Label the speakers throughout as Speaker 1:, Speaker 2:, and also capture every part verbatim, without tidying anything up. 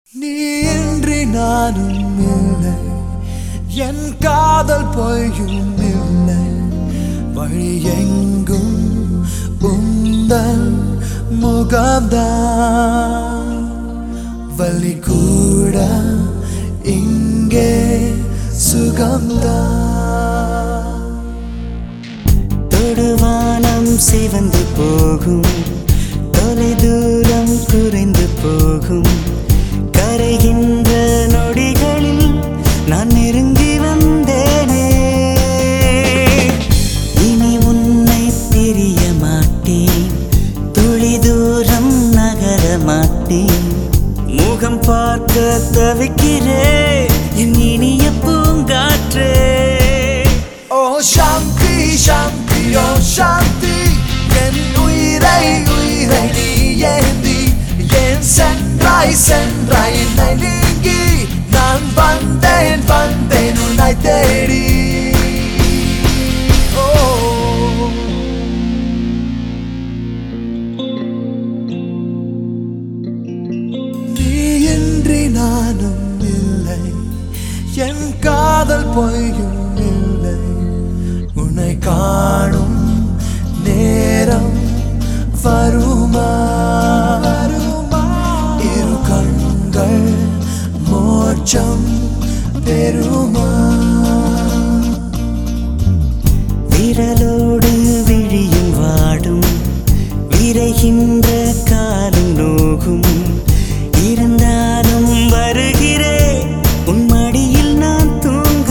Speaker 1: நீ இன்றி நானும் இல்லை, என் காதல் பொய்யும் இல்லை. வழி எங்கும் உந்தன் முகம்தான், வலி கூட இங்கே சுகம்தான்.
Speaker 2: தொடுவானம் சிவந்து போகும், தொலை தூரம் குறைந்து போகும். கரைகின்ற நொடிகளில் நான் நெருங்கி வந்தேனே. இனி உன்னை பிரிய மாட்டேன், துளி தூரம் நகர மாட்டேன். முகம் பார்க்க தவிக்கிறேன் என் இனிய பூங்காற்றே.
Speaker 1: ஓ சாந்தி சாந்தி ஓ சாந்தி, என் உயிரை உயிரை நீ ஏந்தி. என் சென்றாய் சென்றாய் என்னை நீங்கி, நான் வந்தேன் வந்தேன் உன்னை தேடி. ஓ நீ இன்றி நானும் இல்லை, என் காதல் பொய்யும் இல்லை. உன்னை காணும் நேரம் வருமா, இரு கண்கள் மோட்சம் பெருமா.
Speaker 2: விரலோடு விழியும் வாடும், விரைகின்ற காலும் நோகும். இருந்தாலும் வருகிறேன் உன் மடியில் நான் தூங்க.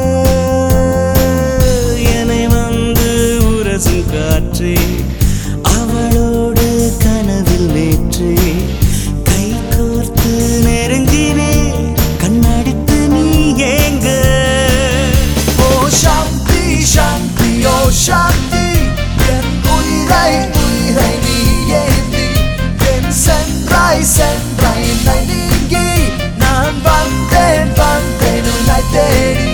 Speaker 2: என்னை வந்து உரசும் காற்றே, அவளோடு கனவில் நேற்றே. கை கோர்த்து நெருங்கினே, கண்ணடித்து நீ ஏங்க.
Speaker 1: ஓ சாந்தி சாந்தி ஓ சாந்தி, என் உயிரை உயிரை நீ ஏந்தி. என் சென்றாய் சென்றாய் என்னை நீங்கி, நான் வந்தேன் வந்தேன் உன்னை தேடி.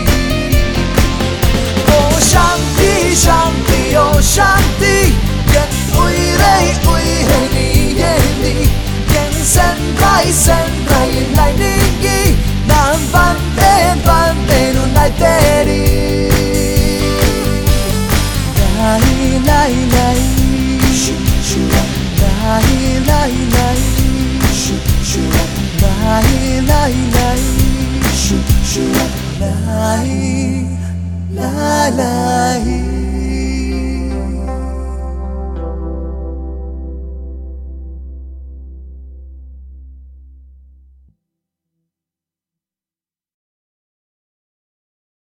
Speaker 1: ஓ சாந்தி சாந்தி ஓ சாந்தி, என் உயிரை உயிரை நீ ஏந்தி. என் சென்றாய் சென்றாய் என்னை நீங்கி, நான் வந்தேன் வந்தேன் உன்னை தேடி. லாய் லாய் லாய் ஷு ஷு, லாய் லாய் லாய் ஷு ஷு, லாய் லாய் லாய் ஷு ஷு, லாய் லாய் லாய்.